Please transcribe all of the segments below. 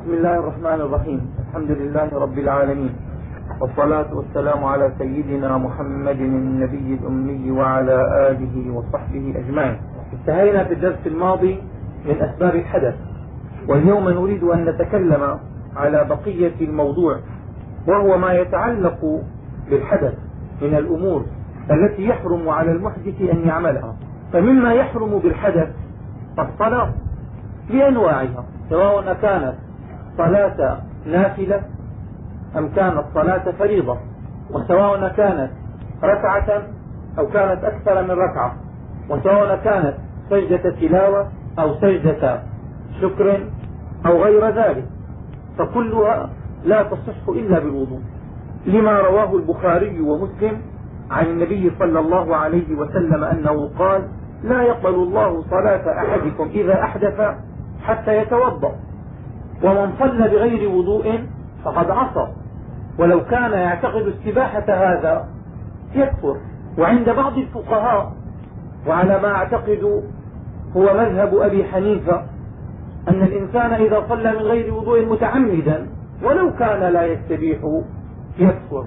بسم الله الرحمن الرحيم. الحمد لله رب العالمين، والصلاة والسلام على سيدنا محمد النبي الأمي وعلى آله وصحبه أجمعين. انتهينا في الدرس الماضي من أسباب الحدث، واليوم نريد أن نتكلم على بقية الموضوع، وهو ما يتعلق بالحدث من الأمور التي يحرم على المحدث أن يعملها. فمما يحرم بالحدث الصلاة بأنواعها، سواء كانت صلاة نافلة أم كانت صلاة فريضة، وسواء كانت ركعة أو كانت أكثر من ركعة، وسواء كانت سجدة تلاوة أو سجدة شكر أو غير ذلك، فكلها لا تصح إلا بالوضوء، لما رواه البخاري ومسلم عن النبي صلى الله عليه وسلم أنه قال: لا يقبل الله صلاة أحدكم إذا أحدث حتى يتوضأ، ومن صلى بغير وضوء فقد عصى، ولو كان يعتقد استباحة هذا يكفر. وعند بعض الفقهاء، وعلى ما أعتقد هو مذهب أبي حنيفة، أن الإنسان إذا صلى من غير وضوء متعمدا ولو كان لا يستبيح يكفر،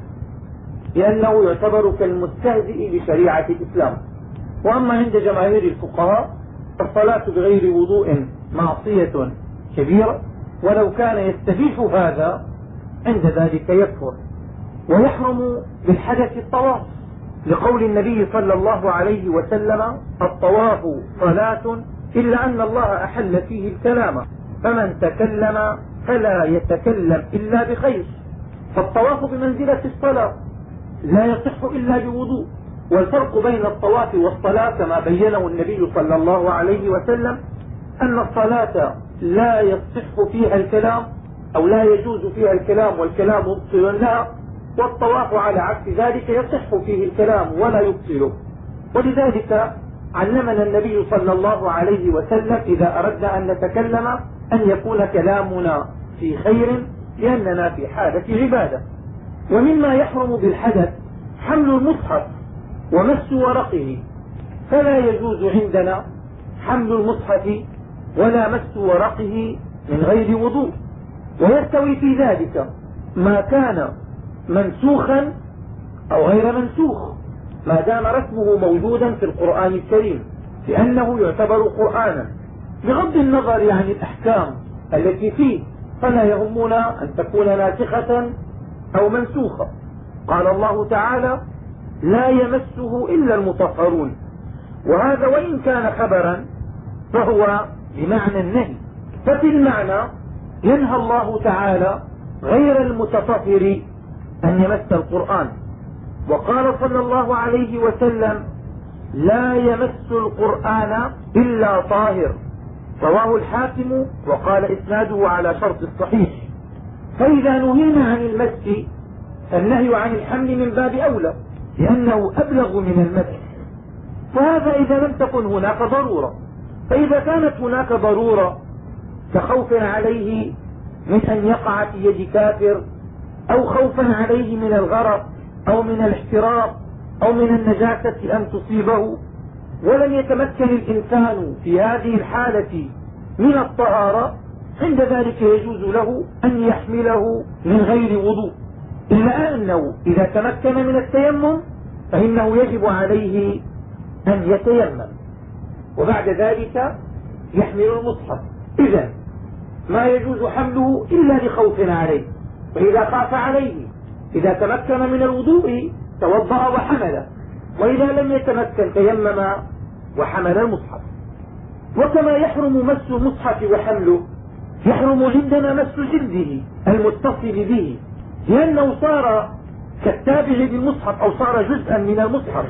لأنه يعتبر كالمستهزئ بشريعة الإسلام. وأما عند جماهير الفقهاء فالصلاة بغير وضوء معصية كبيرة، ولو كان يستبيح هذا عند ذلك يكفر. ويحرم بالحدث الطواف، لقول النبي صلى الله عليه وسلم: الطواف صلاة إلا أن الله أحل فيه الكلام، فمن تكلم فلا يتكلم إلا بخير. فالطواف بمنزلة الصلاة لا يصح إلا بوضوء. والفرق بين الطواف والصلاة كما بينه النبي صلى الله عليه وسلم أن الصلاة لا يصح فيها الكلام أو لا يجوز فيها الكلام والكلام مبطل لها، والطواف على عكس ذلك يصح فيه الكلام ولا يبطله. ولذلك علمنا النبي صلى الله عليه وسلم إذا أردنا أن نتكلم أن يكون كلامنا في خير، لأننا في حالة عبادة. ومما يحرم بالحدث حمل المصحف ومس ورقه، فلا يجوز عندنا حمل المصحف ولا مس ورقه من غير وضوء. ويستوي في ذلك ما كان منسوخا أو غير منسوخ، ما دام رسمه موجودا في القرآن الكريم، لأنه يعتبر قرآنا بغض النظر عن الأحكام التي فيه، فلا يهمنا أن تكون ناسخة أو منسوخة. قال الله تعالى: لا يمسه إلا المطهرون، وهذا وإن كان خبرا فهو بمعنى النهي. ففي المعنى ينهى الله تعالى غير المتطهر أن يمس القرآن. وقال صلى الله عليه وسلم: لا يمس القرآن إلا طاهر، رواه الحاكم وقال إسناده على شرط الصحيح. فإذا نهينا عن المس فالنهي عن الحمل من باب أولى، لأنه أبلغ من المس. وهذا إذا لم تكن هناك ضرورة. فإذا كانت هناك ضرورة كخوف عليه من أن يقع في يد كافر، أو خوفا عليه من الغرق أو من الاحتراق أو من النجاسة أن تصيبه، ولم يتمكن الإنسان في هذه الحالة من الطهارة، عند ذلك يجوز له أن يحمله من غير وضوء، إلا أنه إذا تمكن من التيمم فإنه يجب عليه أن يتيمم، وبعد ذلك يحمل المصحف. إذن ما يجوز حمله إلا لخوف عليه، فإذا خاف عليه إذا تمكن من الوضوء توضأ وحمله، وإذا لم يتمكن تيمم وحمل المصحف. وكما يحرم مس المصحف وحمله، يحرم عندنا مس جلده المتصل به، لأنه صار كالتابع للمصحف أو صار جزءا من المصحف،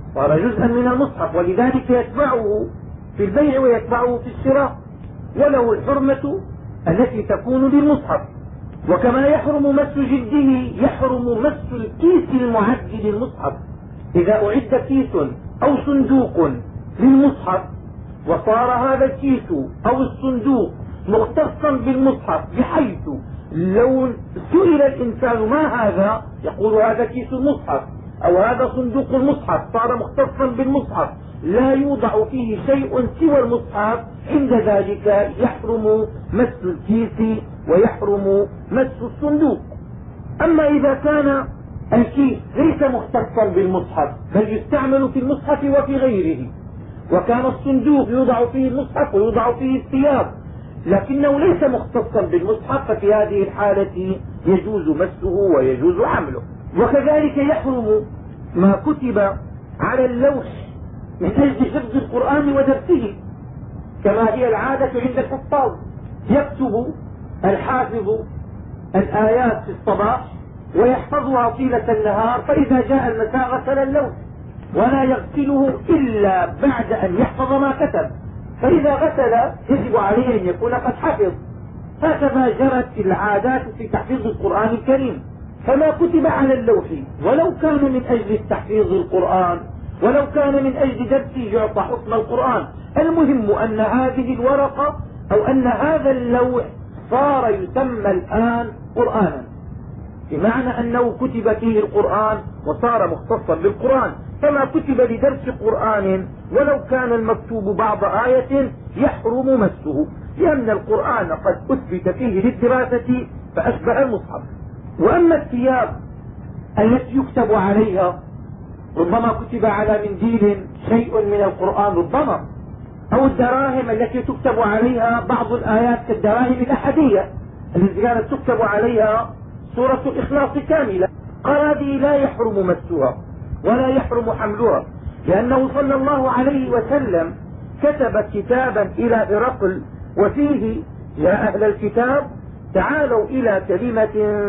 ولذلك يتبعه في البيع ويتبعه في الشراء، وله الحرمة التي تكون للمصحف. وكما يحرم مس جلده يحرم مس الكيس المعد للمصحف. إذا أعد كيس أو صندوق للمصحف وصار هذا الكيس أو الصندوق مختصا بالمصحف، بحيث لو سئل الإنسان ما هذا يقول هذا كيس المصحف أو هذا صندوق المصحف، صار مختصا بالمصحف لا يوضع فيه شيء سوى المصحف، عند ذلك يحرم مس الكيس ويحرم مس الصندوق. أما إذا كان الشيء ليس مختصا بالمصحف بل يستعمل في المصحف وفي غيره، وكان الصندوق يوضع فيه المصحف ويوضع فيه الثياب لكنه ليس مختصا بالمصحف، ففي هذه الحالة يجوز مسه ويجوز حمله. وكذلك يحرم ما كتب على اللوح من أجل حفظ القرآن ودرسه، كما هي العادة عند الحفاظ، يكتب الحافظ الآيات في الصباح ويحفظها طيلة النهار، فإذا جاء المساء غسل اللوح ولا يغسله إلا بعد أن يحفظ ما كتب، فإذا غسل يجب عليه أن يكون قد حفظ. هكذا جرت العادات في تحفيظ القرآن الكريم. فما كتب على اللوح ولو كان من أجل تحفيظ القرآن ولو كان من أجل درسه يعطى حكم القرآن، المهم أن هذه الورقة أو أن هذا اللوح صار يسمى الآن قرآنا، بمعنى أنه كتب فيه القرآن وصار مختصا بالقرآن. فما كتب لدرس قرآن ولو كان المكتوب بعض آية يحرم مسه، لأن القرآن قد أثبت فيه للدراسة فأشبه المصحف. وأما الثياب التي يكتب عليها، ربما كتب على منديل شيء من القرآن ربما، أو الدراهم التي تكتب عليها بعض الآيات كالدراهم الأحدية التي كانت تكتب عليها سورة الإخلاص كاملة، قال هذه لا يحرم مسها ولا يحرم حملها، لأنه صلى الله عليه وسلم كتب كتابا إلى هرقل وفيه: يا أهل الكتاب تعالوا إلى كلمة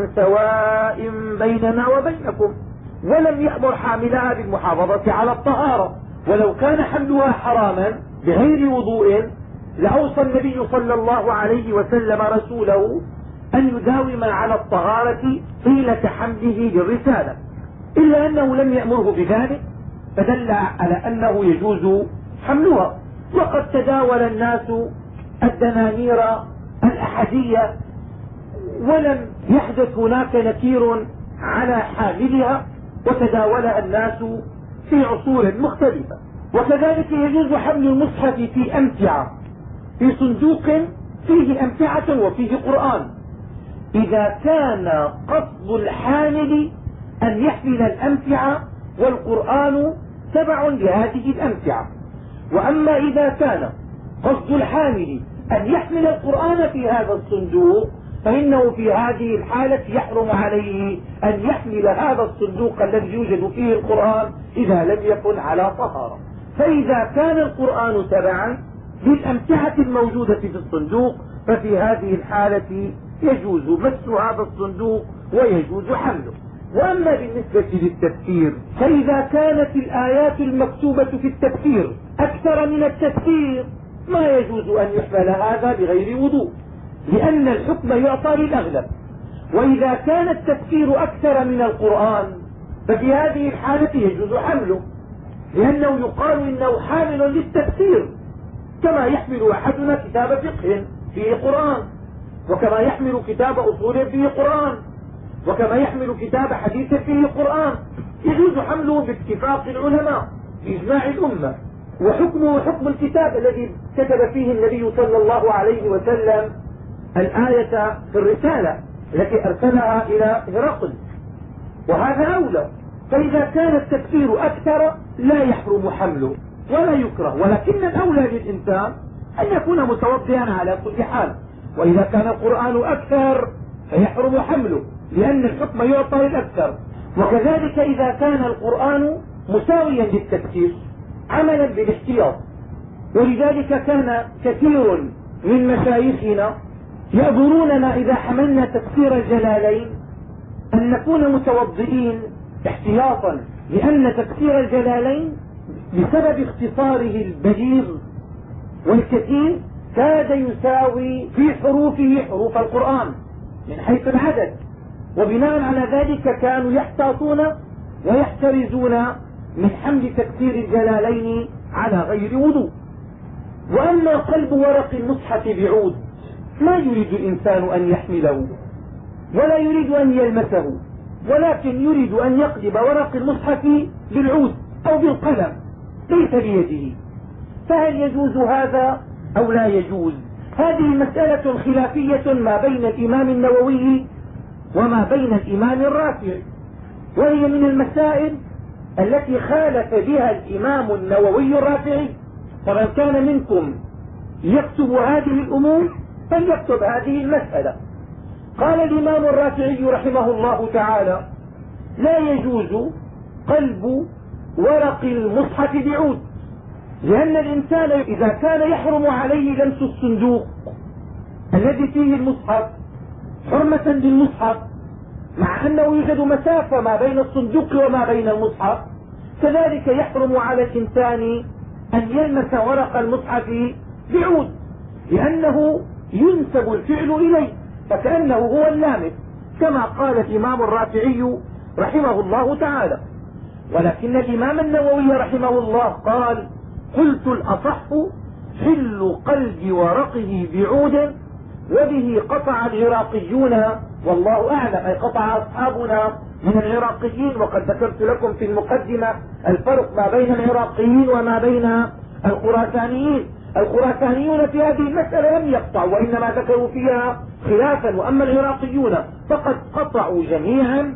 سواء بيننا وبينكم، ولم يأمر حاملها بالمحافظة على الطهارة. ولو كان حملها حراما بغير وضوء لأوصى النبي صلى الله عليه وسلم رسوله أن يداوم على الطهارة طيلة حمله للرسالة، إلا أنه لم يأمره بذلك، فدل على أنه يجوز حملها. وقد تداول الناس الدنانير الأحدية ولم يحدث هناك نكير على حاملها، وتداولها الناس في عصور مختلفة. وكذلك يجوز حمل المصحف في أمتعة، في صندوق فيه أمتعة وفيه قرآن، إذا كان قصد الحامل أن يحمل الأمتعة والقرآن تبع لهذه الأمتعة. وأما إذا كان قصد الحامل أن يحمل القرآن في هذا الصندوق فإنه في هذه الحالة يحرم عليه أن يحمل هذا الصندوق الذي يوجد فيه القرآن إذا لم يكن على طهارة. فإذا كان القرآن تبعا للأمتعة الموجودة في الصندوق ففي هذه الحالة يجوز مس هذا الصندوق ويجوز حمله. وأما بالنسبة للتفسير فإذا كانت الآيات المكتوبة في التفسير أكثر من التفسير ما يجوز أن يحمل هذا بغير وضوء، لأن الحكم يعطى للأغلب. وإذا كان التفسير أكثر من القرآن ففي هذه الحالة يجوز حمله، لأنه يقال إنه حامل للتفسير، كما يحمل أحدنا كتاب فقه فيه قرآن، وكما يحمل كتاب أصول فيه قرآن، وكما يحمل كتاب حديث فيه قرآن، يجوز حمله باتفاق العلماء بإجماع الأمة. وحكمه حكم الكتاب الذي كتب فيه النبي صلى الله عليه وسلم الآية في الرسالة التي أرسلها إلى هرقل، وهذا أولى. فإذا كان التفسير أكثر لا يحرم حمله ولا يكره، ولكن الأولى للإنسان أن يكون متوضئا على كل حال. وإذا كان القرآن أكثر فيحرم حمله، لأن الحكم يعطى للأكثر. وكذلك إذا كان القرآن مساويا للتفسير عملا بالاحتياط. ولذلك كان كثير من مشايخنا يأمروننا إذا حملنا تفسير الجلالين أن نكون متوضئين احتياطا، لأن تفسير الجلالين بسبب اختصاره البليغ والكثير كاد يساوي في حروفه حروف القرآن من حيث العدد، وبناء على ذلك كانوا يحتاطون ويحترزون من حمل تفسير الجلالين على غير وضوء. وأما قلب ورق المصحف بعود ما يريد الإنسان أن يحمله ولا يريد أن يلمسه، ولكن يريد أن يقلب ورق المصحف بالعود أو بالقلم ليس بيده، فهل يجوز هذا أو لا يجوز؟ هذه مسألة خلافية ما بين الإمام النووي وما بين الإمام الرافعي، وهي من المسائل التي خالف بها الإمام النووي الرافعي. فمن كان منكم يكتب هذه الأمور فليكتب هذه المسألة. قال الإمام الرافعي رحمه الله تعالى: لا يجوز قلب ورق المصحف بعود، لأن الإنسان إذا كان يحرم عليه لمس الصندوق الذي فيه المصحف حرمة للمصحف، مع أنه يوجد مسافة ما بين الصندوق وما بين المصحف، كذلك يحرم على الإنسان أن يلمس ورق المصحف بعود، لأنه ينسب الفعل إليه فكأنه هو اللامس، كما قال الإمام الرافعي رحمه الله تعالى. ولكن الإمام النووي رحمه الله قال: قلت الأصح حل قلب ورقه بعود، وبه قطع العراقيون والله أعلم، أي قطع أصحابنا من العراقيين. وقد ذكرت لكم في المقدمة الفرق ما بين العراقيين وما بين الخراسانيين. الخراسانيون في هذه المسألة لم يقطعوا، وإنما ذكروا فيها خلافا، وأما العراقيون فقد قطعوا جميعا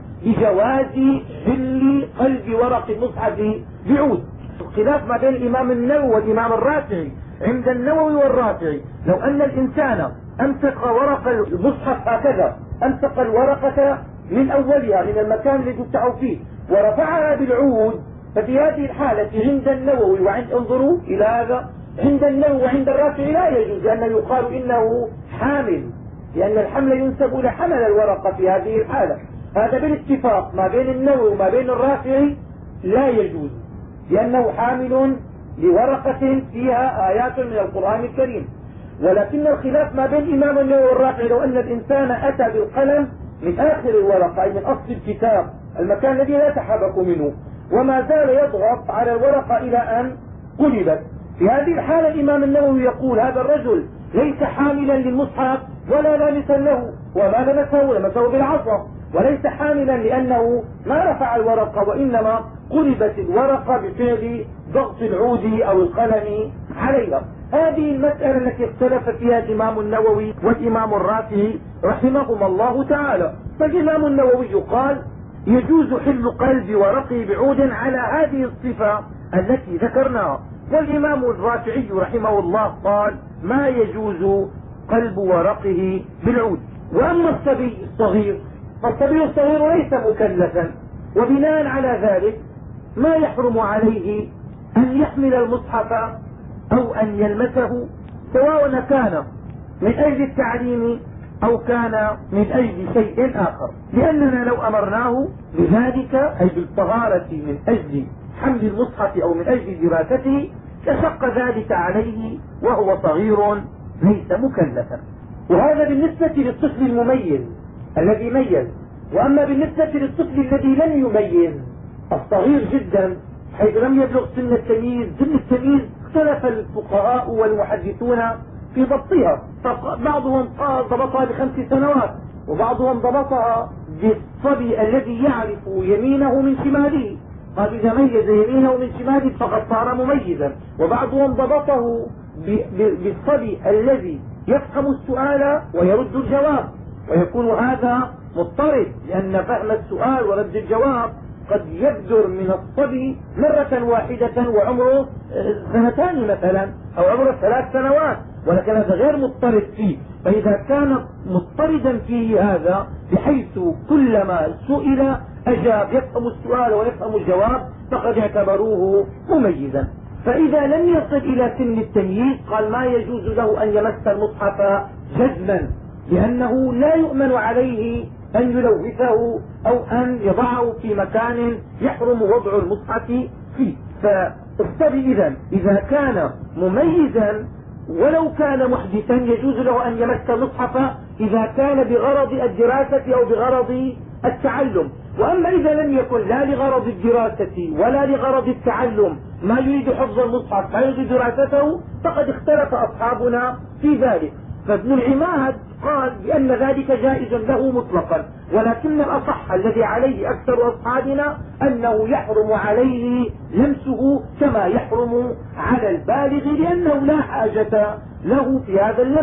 بجواز حل قلب ورق المصحف بعود. الخلاف ما بين الإمام النووي والإمام الرافعي: عند النووي والرافعي لو أن الإنسان أمسك ورق المصحف هكذا، أمسك الورقة من أولها من المكان الذي تدفع فيه ورفعها بالعود، ففي هذه الحالة عند النووي انظروا إلى هذا، عند النووي وعند الرافعي لا يجوز، لأنه يقال إنه حامل، لأن الحمل ينسب إلى حمل الورقة في هذه الحالة. هذا بالاتفاق ما بين النووي وما بين الرافعي لا يجوز، لأنه حامل لورقة فيها آيات من القرآن الكريم. ولكن الخلاف ما بين الإمام النووي والرافعي: لو أن الإنسان أتى بالقلم من آخر الورقة، أي من أصل الكتاب، المكان الذي لا يتحرك منه، وما زال يضغط على الورقة إلى أن قلبت، في هذه الحالة الإمام النووي يقول: هذا الرجل ليس حاملا للمصحف ولا لامسا له، وما لمسه بالعصا، وليس حاملا لأنه ما رفع الورقة، وإنما قلبت الورقة بفعل ضغط العود أو القلم عليها. هذه المسألة التي اختلف فيها الإمام النووي والإمام الرافعي رحمهما الله تعالى. فالإمام النووي قال: يجوز حل قلب ورقه بعود على هذه الصفة التي ذكرناها. والإمام الرافعي رحمه الله قال: ما يجوز قلب ورقه بالعود. وأما الصبي الصغير فالصبي الصغير ليس مكلفا، وبناء على ذلك ما يحرم عليه أن يحمل المصحف أو أن يلمسه، سواء كان من أجل التعليم أو كان من أجل شيء آخر، لأننا لو أمرناه بذلك أي بالطهارة من أجل حمل المصحف أو من أجل دراسته لشق ذلك عليه وهو صغير ليس مكلفا. وهذا بالنسبة للطفل المميز الذي ميز. وأما بالنسبة للطفل الذي لم يميز الصغير جدا حيث لم يبلغ سن التمييز، سن التمييز اختلف الفقهاء والمحدثون في ضبطها، فبعضهم ضبطها ب5 سنوات، وبعضهم ضبطها بالصبي الذي يعرف يمينه من شماله، قال إذا ميز يمينه من شماله فقد صار مميزا. وبعضهم ضبطه بالصبي الذي يفهم السؤال ويرد الجواب، ويكون هذا مضطرد، لأن فهم السؤال ورد الجواب قد يبدر من الصبي مرة واحدة وعمره 2 مثلا أو عمره 3 سنوات، ولكن هذا غير مضطرد فيه. فإذا كان مضطردا فيه هذا بحيث كلما سئل أجاب، يفهم السؤال ويفهم الجواب، فقد اعتبروه مميزا. فإذا لم يصل إلى سن التمييز قال ما يجوز له أن يمس المصحف جزما، لأنه لا يؤمن عليه أن يلوثه أو أن يضعه في مكان يحرم وضع المصحف فيه. فالصبي إذا كان مميزا ولو كان محدثا يجوز له أن يمس المصحف إذا كان بغرض الدراسة أو بغرض التعلم. وأما إذا لم يكن لا لغرض الدراسة ولا لغرض التعلم، ما يريد حفظ المصحف ما يريد دراسته، فقد اختلف أصحابنا في ذلك. فابن العماد قال بأن ذلك جائز له مطلقا، ولكن الأصح الذي عليه أكثر أصحابنا أنه يحرم عليه لمسه كما يحرم على البالغ، لأنه لا حاجة له في هذا اللمس،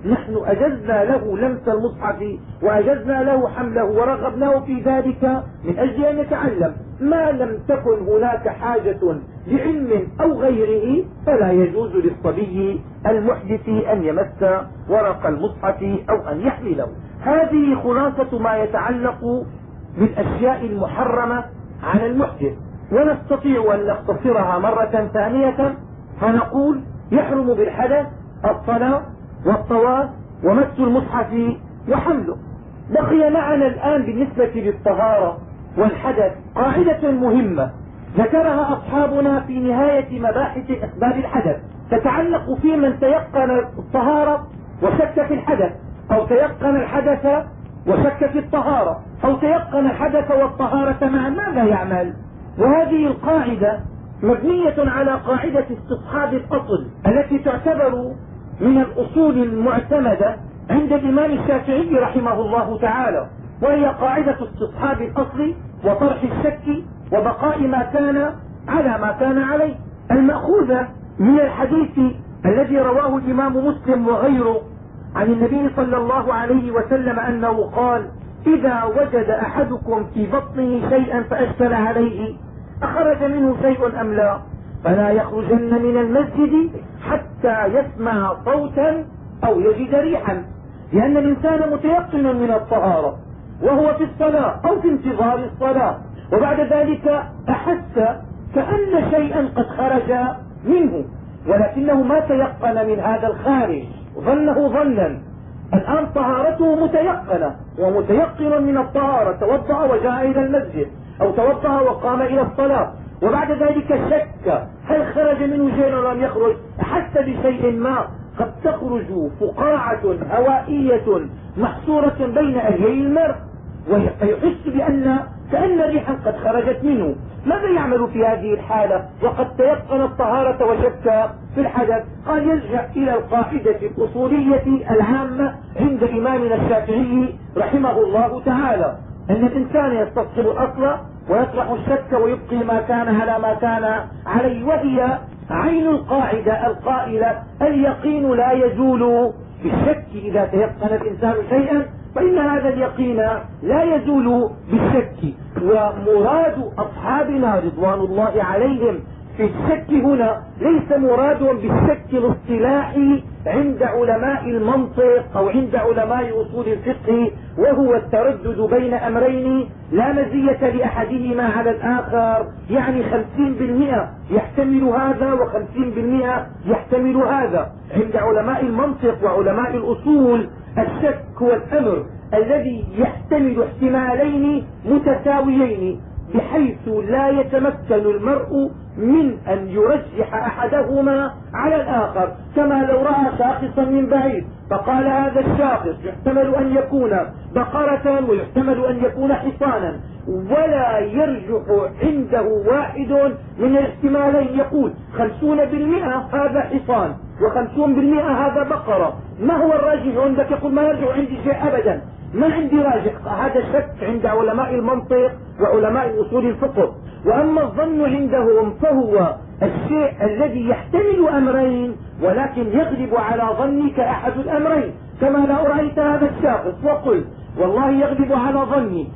نحن أجزنا له لمس المصحف وأجزنا له حمله ورغبناه في ذلك من أجل أن يتعلم. ما لم تكن هناك حاجة لعلم أو غيره فلا يجوز للصبي المحدث أن يمس ورق المصحف أو أن يحمله. هذه خلاصة ما يتعلق بالأشياء المحرمة على المحدث. ونستطيع أن نختصرها مرة ثانية فنقول يحرم بالحدث الصلاة والطواف ومس المصحف وحمله. بقي معنا الآن بالنسبة للطهارة والحدث قاعدة مهمة ذكرها أصحابنا في نهاية مباحث أسباب الحدث، تتعلق في من تيقن الطهارة وشك في الحدث، أو تيقن الحدث وشك في الطهارة، أو تيقن الحدث والطهارة معا، ماذا يعمل؟ وهذه القاعدة مبنية على قاعدة استصحاب الأصل التي تعتبر من الأصول المعتمدة عند الإمام الشافعي رحمه الله تعالى، وهي قاعدة استصحاب الأصل وطرح الشك وبقاء ما كان على ما كان عليه، المأخوذة من الحديث الذي رواه الإمام مسلم وغيره عن النبي صلى الله عليه وسلم أنه قال: إذا وجد أحدكم في بطنه شيئا فأشكل عليه أخرج منه شيء أم لا فلا يخرجن من المسجد حتى يسمع صوتا أو يجد ريحا، لأن الإنسان متيقن من الطهارة وهو في الصلاة أو في انتظار الصلاة، وبعد ذلك أحس كأن شيئا قد خرج منه ولكنه ما تيقن من هذا الخارج، ظنه ظنا. الآن طهارته متيقنة ومتيقن من الطهارة، توضأ وجاء إلى المسجد أو توضأ وقام إلى الصلاة، وبعد ذلك شك هل خرج منه شيء أو لم يخرج، أحس بشيء ما قد تخرج فقاعة هوائية محصورة بين أهلي المرء ويحس بأن كأن ريحا قد خرجت منه. ماذا يعمل في هذه الحالة وقد تيقن الطهارة وشك في الحدث؟ قال يلجأ إلى القاعدة الأصولية العامة عند إمامنا الشافعي رحمه الله تعالى، أن الإنسان يستصحب الأصل ويطرح الشك ويبقي ما كان على ما كان عليه، وهي عين القاعدة القائلة: اليقين لا يزول بالشك. إذا تيقن الإنسان شيئا فإن هذا اليقين لا يزول بالشك. ومراد أصحابنا رضوان الله عليهم في الشك هنا ليس مراد بالشك الاصطلاحي عند علماء المنطق أو عند علماء أصول الفقه، وهو التردد بين أمرين لا مزية لأحدهما على الآخر، يعني 50% يحتمل هذا و50% يحتمل هذا. عند علماء المنطق وعلماء الأصول الشك هو الأمر الذي يحتمل احتمالين متساويين بحيث لا يتمكن المرء من أن يرجح أحدهما على الآخر، كما لو رأى شاخصا من بعيد فقال هذا الشاخص يحتمل أن يكون بقرة ويحتمل أن يكون حصانا، ولا يرجح عنده واحد من الاحتمالين، يقول 50% هذا حصان و50% هذا بقرة، ما هو الراجح عندك؟ يقول ما يرجع عندي شيء أبدا، ما عندي راجح. هذا الشك عند علماء المنطق وعلماء أصول الفقه. وأما الظن عندهم فهو الشيء الذي يحتمل أمرين ولكن يغلب على ظنك أحد الأمرين، كما لو رأيت هذا الشاخص وقلت والله يغلب على ظني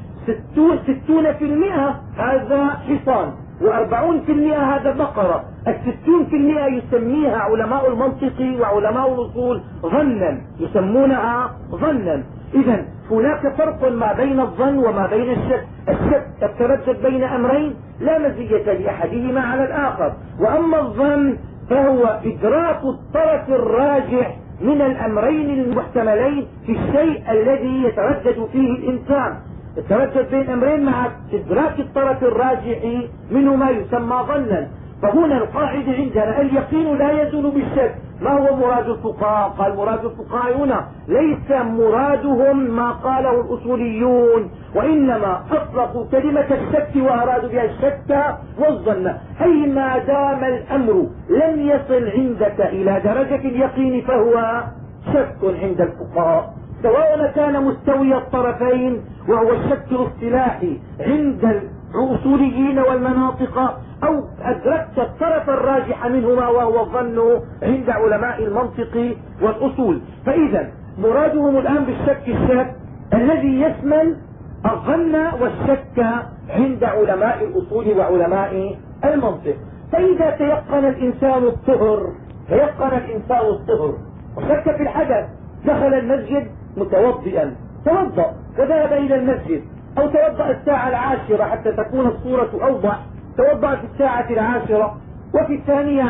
60% هذا حصان و40% هذا بقرة، 60% يسميها علماء المنطق وعلماء الأصول ظنا، يسمونها ظنا. إذا هناك فرق ما بين الظن وما بين الشك. الشك تتردد بين أمرين لا مزية لأحدهما على الآخر، وأما الظن فهو إدراك الطرف الراجح من الأمرين المحتملين في الشيء الذي يتردد فيه الإنسان، التردد بين أمرين مع إدراك الطرف الراجح منه ما يسمى ظنا. فهنا القاعدة عندنا اليقين لا يزول بالشك. ما هو مراد الفقهاء؟ قال مراد الفقهاء هنا ليس مرادهم ما قاله الأصوليون، وإنما أطلقوا كلمة الشك وأرادوا بها الشك والظن، أي ما دام الأمر لم يصل عندك إلى درجة اليقين فهو شك عند الفقهاء، سواء كان مستوي الطرفين وهو الشك الاصطلاحي عند الأصوليين والمناطق، أو أدركت الطرف الراجح منهما وهو الظن عند علماء المنطق والأصول. فإذا مرادهم الآن بالشك الشك الذي يشمل الظن والشك عند علماء الأصول وعلماء المنطق. فإذا تيقن الإنسان الطهر وشك في الحدث، دخل المسجد متوضئا، توضأ وذهب إلى المسجد، أو توضأ الساعة 10 حتى تكون الصورة أوضح، توضأ في الساعة 10 وفي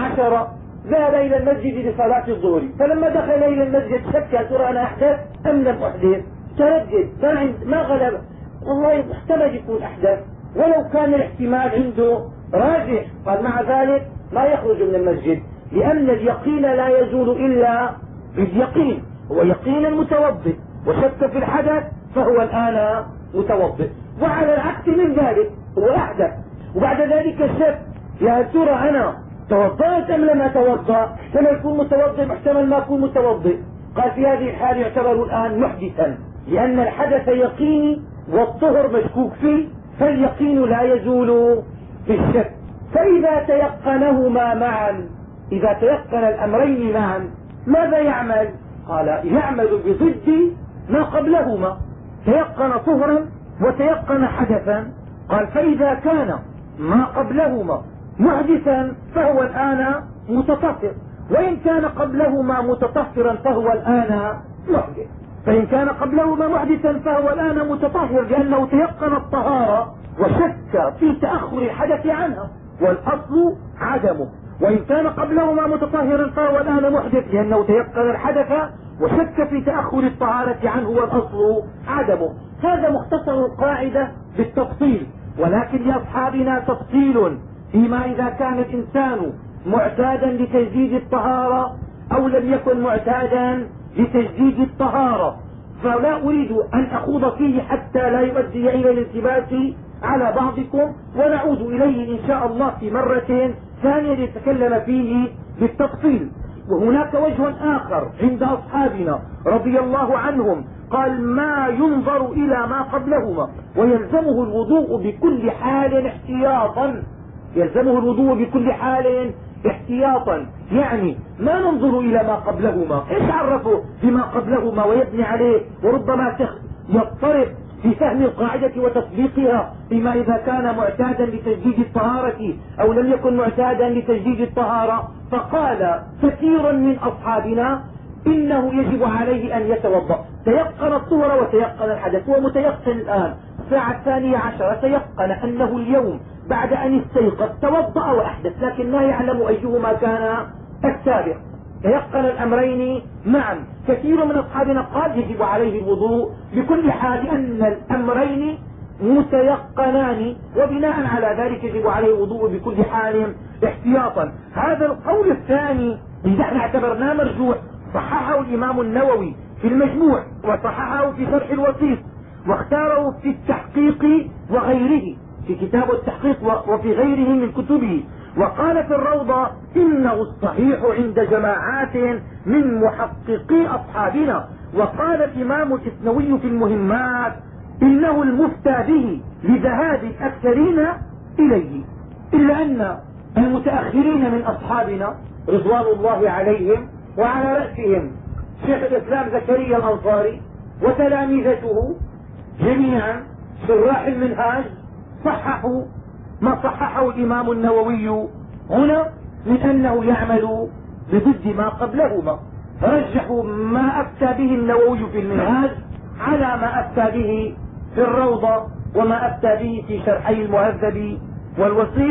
12 ذهب إلى المسجد لصلاة الظهر، فلما دخل إلى المسجد شك ترى أنا أحدث أم لم أحدث، تردد ما غلب، والله محتمل يكون أحدث، ولو كان الاحتمال عنده راجح، قال مع ذلك لا يخرج من المسجد، لأن اليقين لا يزول إلا باليقين، هو يقين المتوضئ وشك في الحدث فهو الآن متوضئ. وعلى العكس من ذلك هو أحدث وبعد ذلك الشك، يا ترى أنا توضأت أم لم أتوضأ، احتمل يكون متوضئ واحتمل ما يكون متوضئ، قال في هذه الحال يعتبر الآن محدثا، لأن الحدث يقيني والطهر مشكوك فيه، فاليقين لا يزول بالشك. فإذا تيقنهما معا، إذا تيقن الأمرين معا ماذا يعمل؟ قال يعمل بضد ما قبلهما، تيقن طهرا وتيقن حدثا، قال فإذا كان ما قبلهما محدثا فهو الآن متطهر، وإن كان قبلهما متطهرا فهو الآن محدث، فإن كان قبلهما محدثا فهو الآن متطهر، لأنه تيقن الطهارة وشك في تأخر الحدث عنها والأصل عدمه، وإن كان قبلهما متطهرا فهو الآن محدث، لأنه تيقن الحدث وشك في تأخر الطهارة عنه والأصل عدمه. هذا مختصر القاعدة بالتفصيل، ولكن لأصحابنا تفصيل فيما إذا كان الإنسان معتادا لتجديد الطهارة أو لم يكن معتادا لتجديد الطهارة، فلا أريد أن أخوض فيه حتى لا يؤدي إلى الالتباس على بعضكم، ونعود إليه إن شاء الله في مرة ثانية لنتكلم فيه بالتفصيل. وهناك وجه آخر عند أصحابنا رضي الله عنهم، قال ما ينظر إلى ما قبلهما ويلزمه الوضوء بكل حال احتياطا، يلزمه الوضوء بكل حال احتياطا، يعني ما ننظر إلى ما قبلهما، ايش عرفه بما قبلهما ويبني عليه، وربما يضطرب في فهم القاعدة وتطبيقها فيما إذا كان معتادا لتجديد الطهارة أو لم يكن معتادا لتجديد الطهارة. فقال كثير من أصحابنا إنه يجب عليه أن يتوضأ، تيقن الطهر وتيقن الحدث، هو متيقن الآن الساعة 12 تيقن أنه اليوم بعد أن استيقظ توضأ وأحدث، لكن لا يعلم أيهما كان السابق، تيقن الأمرين معا. كثير من أصحابنا قال يجب عليه الوضوء بكل حال، لأن الأمرين متيقنان، وبناء على ذلك يجب عليه الوضوء بكل حال احتياطا. هذا القول الثاني إذا احنا اعتبرناه مرجوح صححه الإمام النووي في المجموع، وصححه في شرح الوسيط، واختاره في التحقيق وغيره، في كتاب التحقيق وفي غيره من كتبه، وقال في الروضة إنه الصحيح عند جماعات من محققي أصحابنا. وقال الإمام الإثنوي في المهمات إنه المفتى به لذهاب الأكثرين إليه، إلا أن المتأخرين من أصحابنا رضوان الله عليهم وعلى رأسهم شيخ الإسلام زكريا الأنصاري وتلامذته جميعا شراح المنهاج صححوا ما صححه الإمام النووي هنا من أنه يعمل بضد ما قبلهما، فرجحوا ما أفتى به النووي في المنهاج على ما أفتى به في الروضة وما أفتى به في شرحي المهذب والوسيط.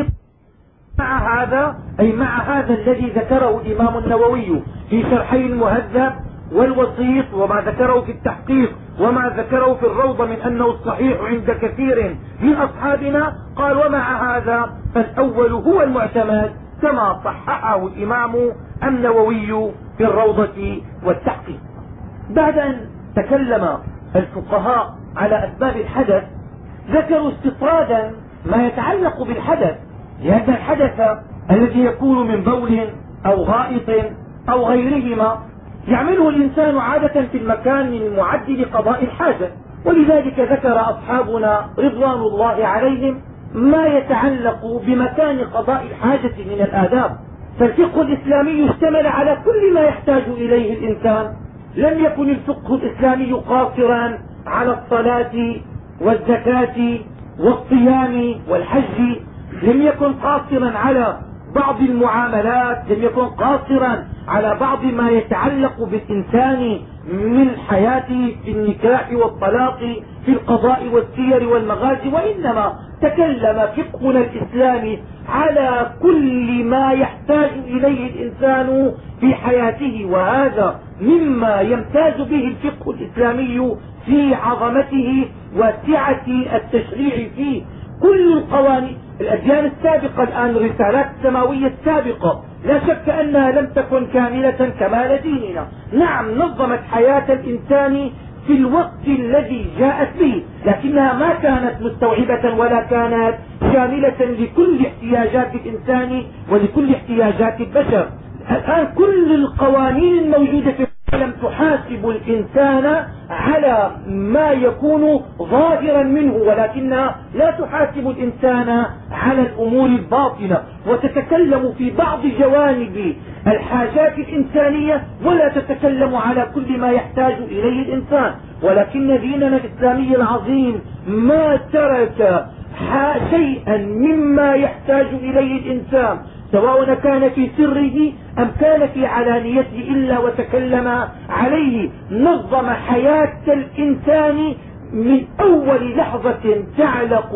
مع هذا أي مع هذا الذي ذكره الإمام النووي في شرحي المهذب والوسيط وما ذكره في التحقيق وما ذكره في الروضة من أنه الصحيح عند كثير من أصحابنا، قال ومع هذا فالأول هو المعتمد كما صححه الإمام النووي في الروضة والتحقيق. بعد أن تكلم الفقهاء على أسباب الحدث ذكروا استطرادا ما يتعلق بالحدث، لأن الحدث الذي يكون من بول أو غائط أو غيرهما يعمله الإنسان عادة في المكان المعد لقضاء الحاجة، ولذلك ذكر أصحابنا رضوان الله عليهم ما يتعلق بمكان قضاء الحاجة من الآداب. فالفقه الإسلامي اشتمل على كل ما يحتاج إليه الإنسان لم يكن الفقه الإسلامي قاصرا على الصلاة والزكاة والصيام والحج، لم يكن قاصرا على بعض المعاملات، لم يكن قاصرا على بعض ما يتعلق بالإنسان من حياته في النكاح والطلاق، في القضاء والسير والمغازي، وإنما تكلم فقهنا الإسلامي على كل ما يحتاج إليه الإنسان في حياته. وهذا مما يمتاز به الفقه الإسلامي في عظمته وسعة التشريع فيه. كل القوانين الأديان السابقة الآن، الرسالات السماوية السابقة، لا شك أنها لم تكن كاملة كمال ديننا. نعم، نظمت حياة الإنسان في الوقت الذي جاءت به، لكنها ما كانت مستوعبة ولا كانت شاملة لكل احتياجات الإنسان ولكل احتياجات البشر. الآن كل القوانين الموجودة في العالم تحاسب الإنسان على ما يكون ظاهرا منه، ولكنها لا تحاسب الإنسان على الأمور الباطنة، وتتكلم في بعض جوانب الحاجات الإنسانية ولا تتكلم على كل ما يحتاج إليه الإنسان. ولكن ديننا الإسلامي العظيم ما ترك شيئا مما يحتاج إليه الإنسان، سواء كان في سره أم كان في علانيته، إلا وتكلم عليه. نظم حياة الإنسان من أول لحظة تعلق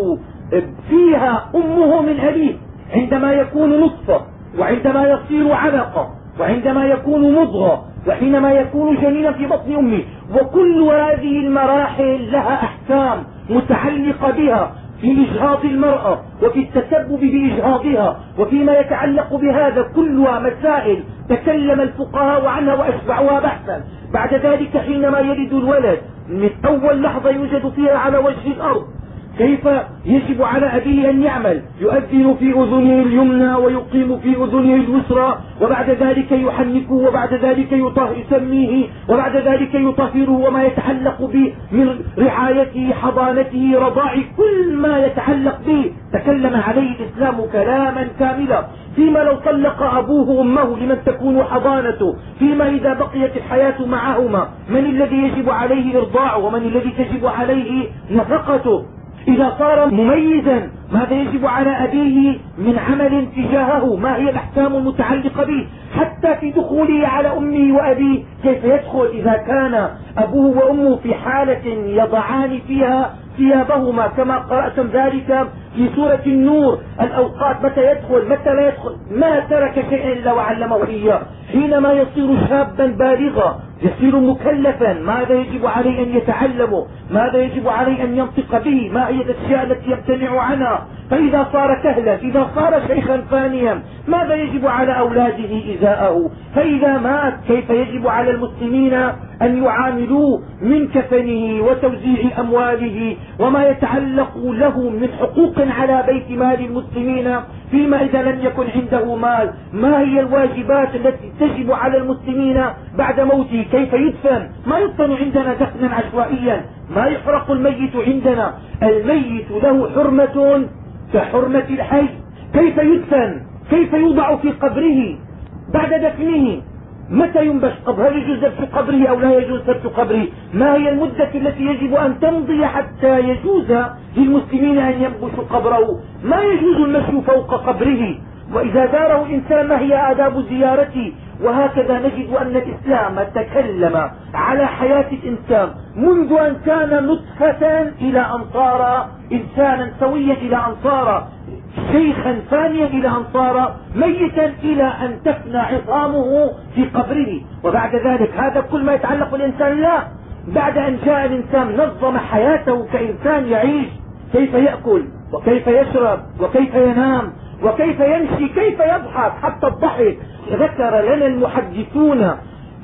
فيها أمه من أبيه، عندما يكون نطفة، وعندما يصير علقة، وعندما يكون مضغة، وحينما يكون جنينا في بطن أمه. وكل هذه المراحل لها أحكام متعلقة بها في إجهاض المرأة وفي التسبب بإجهاضها وفيما يتعلق بهذا، كلها مسائل تكلم الفقهاء عنها وأشبعوها بحثا. بعد ذلك حينما يلد الولد، من أول لحظة يوجد فيها على وجه الأرض، كيف يجب على أبيه أن يعمل؟ يؤذن في أذنه اليمنى ويقيم في أذنه اليسرى، وبعد ذلك يحنكه، وبعد ذلك يسميه، وبعد ذلك يطهره، وما يتعلق به من رعايته، حضانته، رضاعه، كل ما يتعلق به تكلم عليه الإسلام كلاما كاملا. فيما لو طلق أبوه أمه لمن تكون حضانته، فيما إذا بقيت الحياة معهما من الذي يجب عليه إرضاعه ومن الذي تجب عليه نفقته، إذا صار مميزا ماذا يجب على أبيه من عمل تجاهه، ما هي الأحكام المتعلقة به، حتى في دخوله على أمه وأبيه كيف يدخل إذا كان أبوه وأمه في حالة يضعان فيها ثيابهما، كما قرأتم ذلك في سورة النور، الأوقات متى يدخل متى لا يدخل، ما ترك شيئا إلا وعلمه إياه. حينما يصير شابا بالغا يصير مكلفا، ماذا يجب عليه أن يتعلمه، ماذا يجب عليه أن ينطق به، ما هي الأشياء التي يمتنع عنها. فإذا صار كهلا، إذا صار شيخا فانيا، ماذا يجب على أولاده إزاءه. فإذا مات كيف يجب على المسلمين أن يعاملوه من كفنه وتوزيع أمواله وما يتعلق له من حقوق على بيت مال المسلمين. فيما إذا لم يكن عنده مال، ما هي الواجبات التي تجب على المسلمين بعد موته، كيف يدفن. ما يدفن عندنا دفنا عشوائيا، ما يحرق الميت عندنا، الميت له حرمة كحرمة الحي. كيف يدفن، كيف يوضع في قبره بعد دفنه، متى ينبش قبره، هل يجوز دبس قبره أو لا يجوز دبس قبره، ما هي المدة التي يجب أن تمضي حتى يجوز للمسلمين أن ينبشوا قبره، ما يجوز المشي فوق قبره، وإذا زاره الإنسان ما هي آداب زيارته. وهكذا نجد أن الإسلام تكلم على حياة الإنسان منذ أن كان نطفة إلى أن صار إنسانا سويا، إلى أن صار شيخا ثانيا، إلى أن صار ميتا، إلى أن تفنى عظامه في قبره. وبعد ذلك هذا كل ما يتعلق بالإنسان، لا، بعد أن جاء الإنسان نظم حياته كإنسان يعيش، كيف يأكل وكيف يشرب وكيف ينام وكيف يمشي، كيف يضحك، حتى الضحك. ذكر لنا المحدثون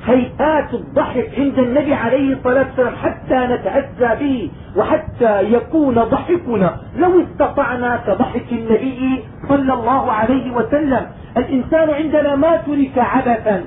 هيئات الضحك عند النبي عليه الصلاة والسلام حتى نتأسى به وحتى يكون ضحكنا لو استطعنا كضحك النبي صلى الله عليه وسلم. الإنسان عندنا ما ترك عبثا،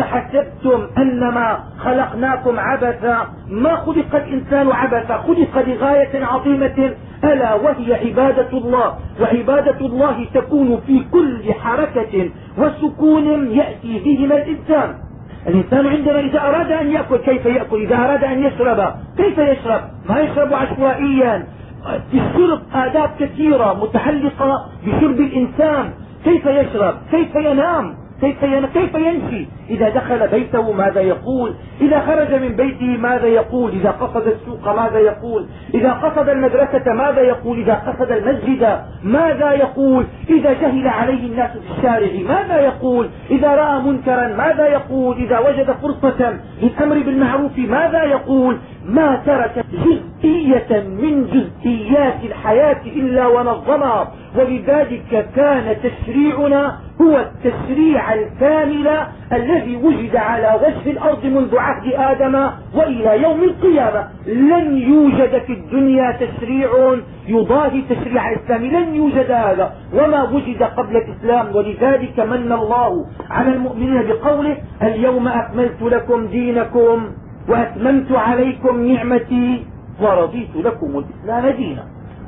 أفحسبتم أنما خلقناكم عبثا، ما خلق الإنسان عبثا، خلق لغاية عظيمة ألا وهي عبادة الله. وعبادة الله تكون في كل حركة وسكون يأتي بهما الإنسان. الإنسان عندما إذا أراد أن يأكل كيف يأكل، إذا أراد أن يشرب كيف يشرب، ما يشرب عشوائيا. في الشرب آداب كثيرة متعلقة بشرب الإنسان، كيف يشرب، كيف ينام، كيف يمشي، إذا دخل بيته ماذا يقول، إذا خرج من بيته ماذا يقول، إذا قصد السوق ماذا يقول، إذا قصد المدرسة ماذا يقول، إذا قصد المسجد ماذا يقول، إذا جهل عليه الناس في الشارع ماذا يقول، إذا رأى منكرا ماذا يقول، إذا وجد فرصة للأمر بالمعروف ماذا يقول. ما ترك جزئية من جزئيات الحياة إلا ونظمها. ولذلك كان تشريعنا هو التشريع الكامل الذي وجد على وجه الأرض منذ عهد آدم وإلى يوم القيامة. لن يوجد في الدنيا تشريع يضاهي تشريع الإسلام، لن يوجد هذا وما وجد قبل الإسلام. ولذلك من الله على المؤمنين بقوله اليوم أكملت لكم دينكم وأتممت عليكم نعمتي ورضيت لكم الإسلام دينا.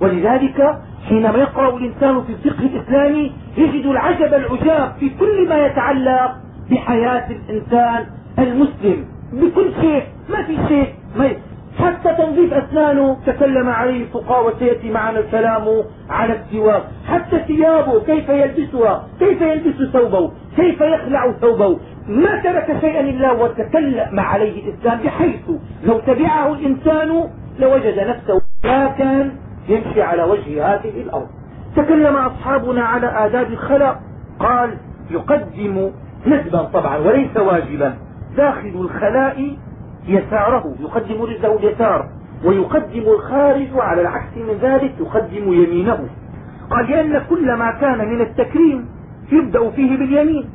ولذلك حينما يقرأ الإنسان في الفقه الإسلامي يجد العجب العجاب في كل ما يتعلق بحياة الإنسان المسلم، بكل شيء، ما في شيء حتى تنظيف أسنانه تكلم عليه الفقهاء وسيأتي معنا الكلام على السواك، حتى ثيابه كيف يلبسها، كيف يلبس ثوبه، كيف يخلع ثوبه، ما ترك شيئا إلا وتكلم عليه الإسلام، بحيث لو تبعه الإنسان لوجد نفسه كان يمشي على وجه هذه الأرض. تكلم أصحابنا على آداب الخلاء، قال يقدم ندبا طبعا وليس واجبا داخل الخلاء يساره، يقدم رجله اليسار، ويقدم الخارج على العكس من ذلك يقدم يمينه. قال لأن كل ما كان من التكريم يبدأ فيه باليمين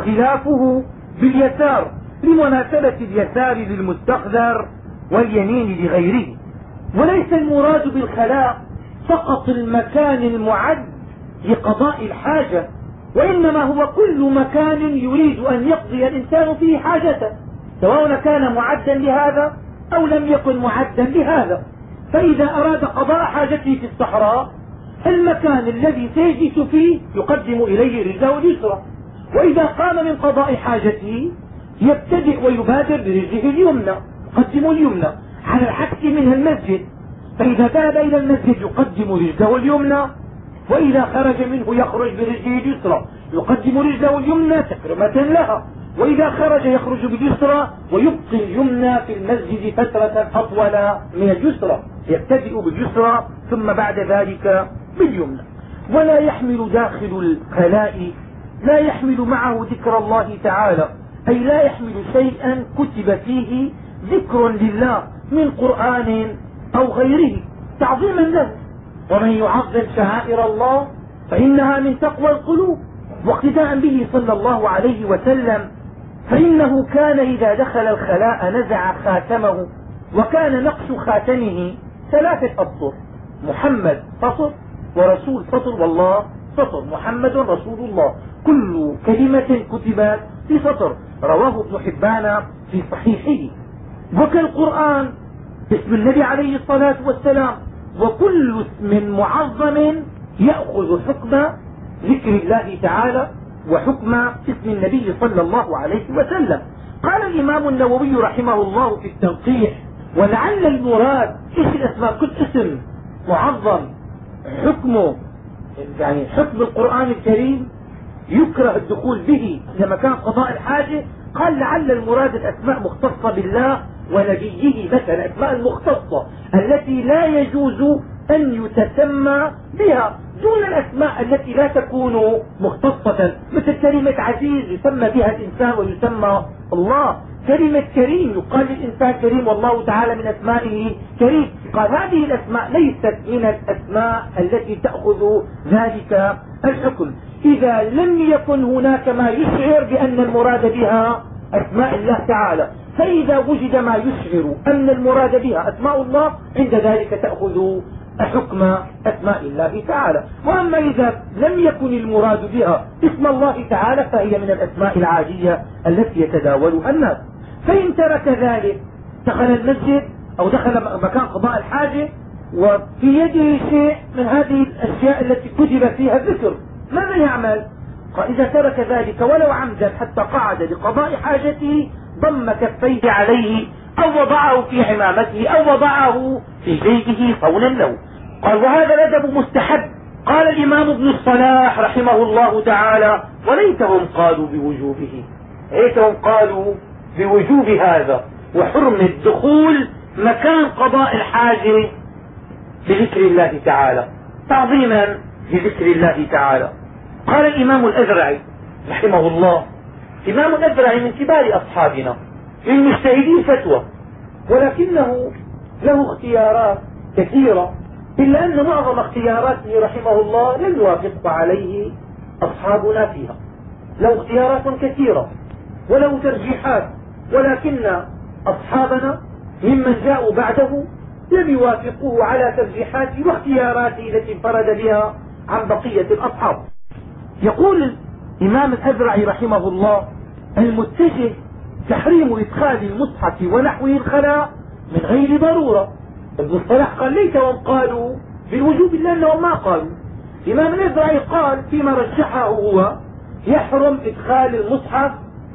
وخلافه باليسار، لمناسبة اليسار للمستقذر واليمين لغيره. وليس المراد بالخلاء فقط المكان المعد لقضاء الحاجة، وإنما هو كل مكان يريد أن يقضي الإنسان فيه حاجته، سواء كان معدا لهذا أو لم يكن معدا لهذا. فإذا أراد قضاء حاجته في الصحراء المكان الذي سيجلس فيه يقدم إليه رجله اليسرى، وإذا قام من قضاء حاجته يبتدئ ويبادر برجله اليمنى، يقدم اليمنى، على العكس منها المسجد. فإذا ذهب إلى المسجد يقدم رجله اليمنى، وإذا خرج منه يخرج برجله اليسرى، يقدم رجله اليمنى تكرمة لها، وإذا خرج يخرج باليسرى ويبقي اليمنى في المسجد فترة أطول من اليسرى، يبتدئ باليسرى ثم بعد ذلك باليمنى. ولا يحمل داخل الخلاء، لا يحمل معه ذكر الله تعالى، أي لا يحمل شيئا كتب فيه ذكر لله من قرآن أو غيره تعظيما له. ومن يعظم شعائر الله فإنها من تقوى القلوب، واقتداء به صلى الله عليه وسلم، فإنه كان إذا دخل الخلاء نزع خاتمه، وكان نقش خاتمه 3 أسطر، محمد سطر ورسول سطر والله سطر، محمد رسول الله، كل كلمة كتبت في سطر. رواه ابن حبان في صحيحه. وكالقرآن اسم النبي عليه الصلاة والسلام، وكل اسم معظم يأخذ حكم ذكر الله تعالى وحكم اسم النبي صلى الله عليه وسلم. قال الإمام النووي رحمه الله في التنقيح: ولعل المراد ايش الاسماء، كل اسم معظم حكمه يعني حكم القرآن الكريم يكره الدخول به لما كان قضاء الحاجة. قال لعل المراد الأسماء مختصة بالله ونبيه، مثلا الأسماء المختصة التي لا يجوز أن يتسمى بها، دون الأسماء التي لا تكون مختصة، مثل كلمة عزيز يسمى بها الإنسان ويسمى الله، كلمة كريم يقال للإنسان كريم والله تعالى من أسمائه كريم. قال هذه الأسماء ليست من الأسماء التي تأخذ ذلك الحكم إذا لم يكن هناك ما يشعر بأن المراد بها أسماء الله تعالى. فإذا وجد ما يشعر أن المراد بها أسماء الله عند ذلك تأخذ حكم أسماء الله تعالى. وأما إذا لم يكن المراد بها اسم الله تعالى فهي من الأسماء العادية التي يتداولها الناس. فإن ترك ذلك دخل المسجد أو دخل مكان قضاء الحاجة وفي يده شيء من هذه الأشياء التي كتب فيها الذكر، ماذا يعمل؟ إذا ترك ذلك ولو عمدا حتى قعد لقضاء حاجته ضم كفيه عليه أو وضعه في عمامته أو وضعه في جيبه صونا له. قال وهذا الأدب مستحب. قال الإمام ابن الصلاح رحمه الله تعالى وليتهم قالوا بوجوبه، ليتهم قالوا بوجوب هذا وحرم الدخول مكان قضاء الحاجة بذكر الله تعالى، تعظيما بذكر الله تعالى. قال الإمام الأزرعي رحمه الله، الإمام الأزرعي من كبار أصحابنا للمجتهدين فتوى، ولكنه له اختيارات كثيرة، إلا أن معظم اختياراته رحمه الله لم يوافق عليه أصحابنا فيها. له اختيارات كثيرة وله ترجيحات، ولكن أصحابنا ممن جاءوا بعده لم يوافقوه على ترجيحاته واختياراته التي انفرد بها عن بقية الأصحاب. يقول الإمام الأزرعي رحمه الله المتجه تحريم إدخال المصحف ونحوه الخلاء من غير ضرورة. ابن الصلاح قال ليتهم قالوا بالوجوب إلا أنهم ما قالوا. الإمام الأزرعي قال فيما رجحه هو يحرم إدخال المصحف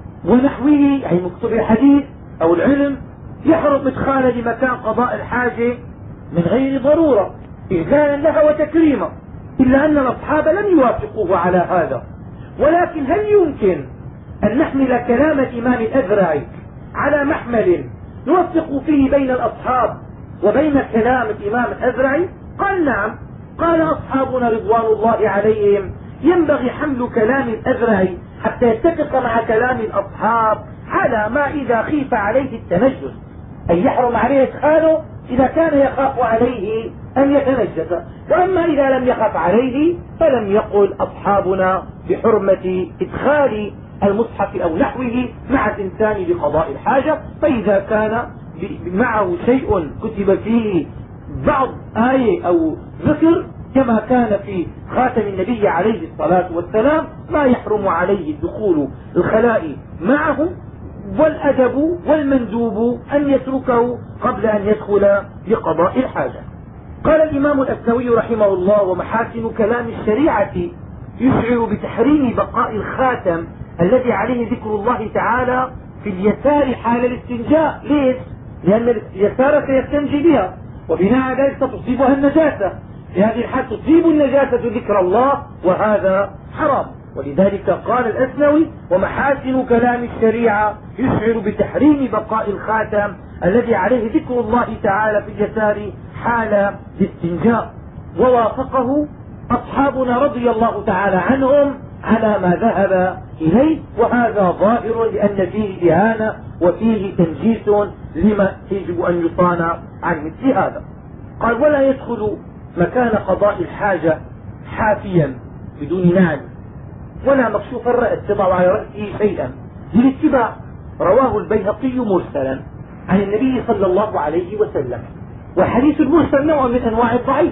ونحوه أي مكتوب الحديث أو العلم، يحرم إدخاله لمكان قضاء الحاجة من غير ضرورة إجلالا لها وتكريما، إلا أن الأصحاب لم يوافقوه على هذا. ولكن هل يمكن أن نحمل كلام الإمام الأزرعي على محمل نوفق فيه بين الأصحاب وبين كلام الإمام الأزرعي؟ قال نعم. قال أصحابنا رضوان الله عليهم ينبغي حمل كلام الأزرعي حتى يتفق مع كلام الأصحاب على ما إذا خيف عليه التنجس، أي يحرم عليه إدخاله إذا كان يخاف عليه أن يتنجس، وأما إذا لم يخف عليه فلم يقل أصحابنا بحرمة إدخال المصحف أو نحوه مع الإنسان بقضاء الحاجة. فإذا كان معه شيء كتب فيه بعض آية أو ذكر كما كان في خاتم النبي عليه الصلاة والسلام ما يحرم عليه دخول الخلاء معه، والأدب والمندوب أن يتركه قبل أن يدخل لقضاء الحاجة. قال الإمام الأسنوي رحمه الله ومحاسن كلام الشريعة يشعر بتحريم بقاء الخاتم الذي عليه ذكر الله تعالى في اليسار حال الاستنجاء. ليش؟ لأن اليسار سيستنجي بها وبناء على ذلك ستصيبها النجاسة، في هذه الحال تصيب النجاسة ذكر الله وهذا حرام. ولذلك قال الأسنوي ومحاسن كلام الشريعة يشعر بتحريم بقاء الخاتم الذي عليه ذكر الله تعالى في اليسار حال الاستنجاء. ووافقه أصحابنا رضي الله تعالى عنهم على ما ذهب إليه، وهذا ظاهر لأن فيه إهانة وفيه تنجيس لما يجب أن يصان عن مثل هذا. قال ولا يدخل مكان قضاء الحاجة حافيا بدون نعل ولا مكشوف الرأس يضع على رأسه شيئا للاتباع. رواه البيهقي مرسلا عن النبي صلى الله عليه وسلم. وحديث المرسل نوع من أنواع الضعيف،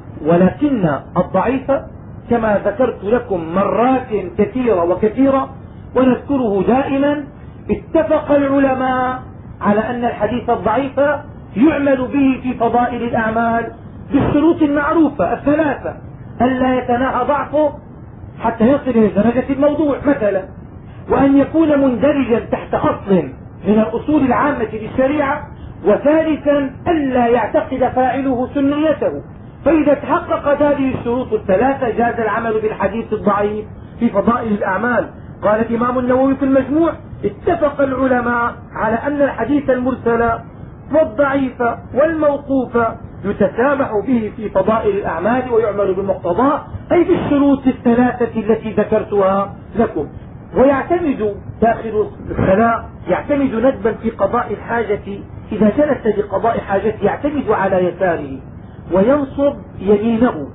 ولكن الضعيف كما ذكرت لكم مرات كثيرة وكثيرة ونذكره دائما اتفق العلماء على أن الحديث الضعيف يعمل به في فضائل الأعمال بالشروط المعروفة الثلاثة: ألا يتناهى ضعفه حتى يصل إلى درجة الموضوع مثلا، وأن يكون مندرجا تحت أصل من الأصول العامة للشريعة، وثالثا ألا يعتقد فاعله سنيته. فإذا تحققت هذه الشروط الثلاثة جاز العمل بالحديث الضعيف في فضائل الأعمال. قال الإمام النووي في المجموع اتفق العلماء على أن الحديث المرسل والضعيف والموقوف يتسامح به في فضائل الأعمال ويعمل بمقتضاه، أي بالشروط الثلاثة التي ذكرتها لكم. ويعتمد داخل الخلاء يعتمد ندبا في قضاء الحاجة، إذا جلس لقضاء حاجته يعتمد على يساره وينصب يمينه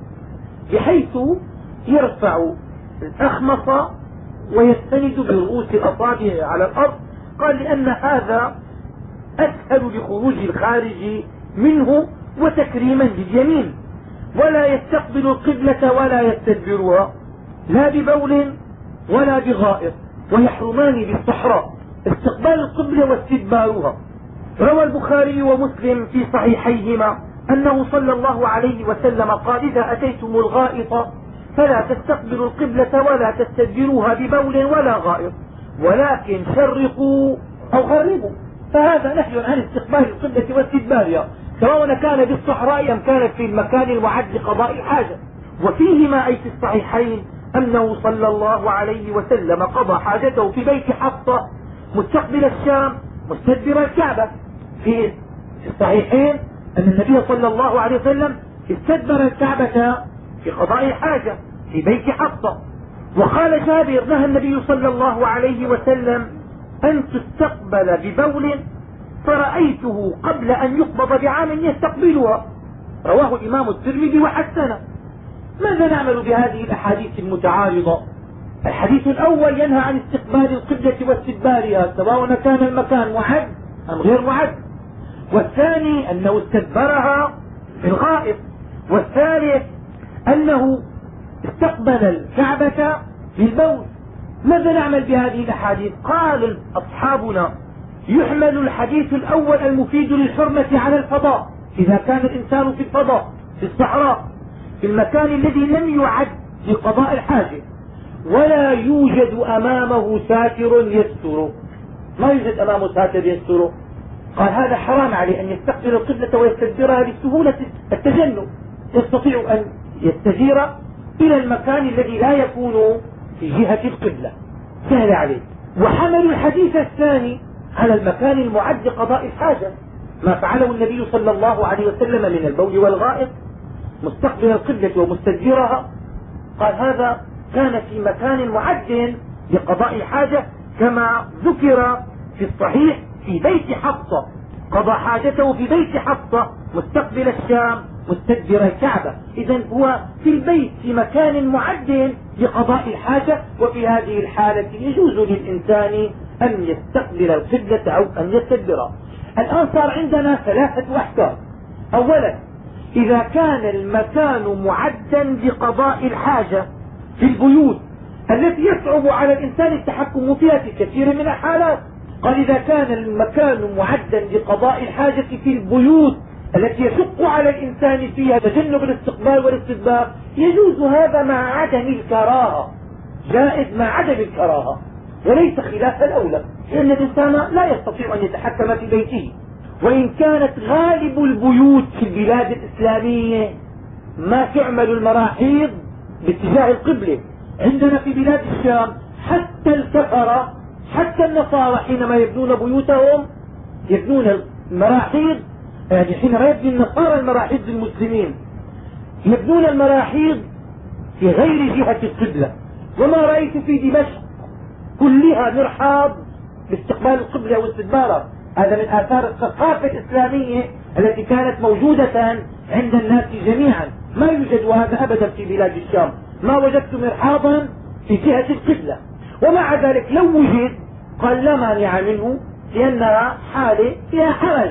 بحيث يرفع الأخمص ويستند برؤوس الأصابع على الأرض. قال لأن هذا أسهل لخروج الخارج منه وتكريما لليمين، ولا يستقبل القبلة ولا يستدبرها لا ببول ولا بغائط، ويحرمان بالصحراء استقبال القبلة واستدبارها. روى البخاري ومسلم في صحيحيهما أنه صلى الله عليه وسلم قال إذا أتيتم الغائط فلا تستقبلوا القبلة ولا تستدبروها ببول ولا غائط، ولكن شرقوا أو غربوا. فهذا نهي عن استقبال القبلة واستدبارها، سواء كان بالصحراء أم كانت في المكان المعد لقضاء الحاجة. وفيهما أي في الصحيحين أنه صلى الله عليه وسلم قضى حاجته في بيت حفصة مستقبل الشام مستدبر الكعبة. في الصحيحين أن النبي صلى الله عليه وسلم استدبر الكعبة في قضاء الحاجة في بيت حفصة. وقال جابر نهى النبي صلى الله عليه وسلم أن تستقبل ببول فرأيته قبل أن يقبض بعام يستقبلها. رواه الإمام الترمذي وحسنه. ماذا نعمل بهذه الأحاديث المتعارضة؟ الحديث الأول ينهى عن استقبال القبلة واستدبارها سواء كان المكان معد أم غير معد، والثاني أنه استدبرها في الغائط، والثالث أنه استقبل الكعبة بالبول. ماذا نعمل بهذه الأحاديث؟ قال أصحابنا يحمل الحديث الأول المفيد للحرمة على الفضاء، إذا كان الإنسان في الفضاء في الصحراء في المكان الذي لم يعد لقضاء الحاجة ولا يوجد أمامه ساتر يستره، ما يوجد أمامه ساتر يستره، قال هذا حرام عليه أن يستقبل القبلة ويستدبرها لسهولة التجنب، يستطيع أن يستجير إلى المكان الذي لا يكون في جهة القبلة، سهل عليه. وحملوا الحديث الثاني على المكان المعد لقضاء الحاجة، ما فعله النبي صلى الله عليه وسلم من البول والغائط مستقبل القبلة ومستدبرها، قال هذا كان في مكان معد لقضاء الحاجة كما ذكر في الصحيح في بيت حفصة، قضى حاجته في بيت حفصة مستقبل الشام مستدبر الكعبة. إذا هو في البيت في مكان معد لقضاء الحاجة، وفي هذه الحالة يجوز للإنسان أن يستقبل القبلة أو أن يستدبرها. الآن صار عندنا ثلاثة أحكام. أولا إذا كان المكان معدا لقضاء الحاجة في البيوت التي يصعب على الإنسان التحكم فيها في كثير من الحالات، قال إذا كان المكان معدا لقضاء الحاجة في البيوت التي يشق على الإنسان فيها تجنب الاستقبال والاستدبار يجوز هذا مع عدم الكراهة، جائز مع عدم الكراهة وليس خلاف الأولى، لأن الإنسان لا يستطيع أن يتحكم في بيته. وإن كانت غالب البيوت في البلاد الإسلامية ما تعمل المراحيض باتجاه القبلة، عندنا في بلاد الشام حتى الكفرة حتى النصارى حينما يبنون بيوتهم يبنون المراحيض، يعني حينما يبني النصارى المراحيض للمسلمين يبنون المراحيض في غير جهة القبلة. وما رأيت في دمشق كلها مرحاض باستقبال القبلة واستدبارها، هذا من آثار الثقافة الإسلامية التي كانت موجودة عند الناس جميعا. ما يوجد هذا أبدا في بلاد الشام، ما وجدت مرحاضا في جهة القبلة. ومع ذلك لو وجد قال لا مانع منه، لأنها حالة فيها حرج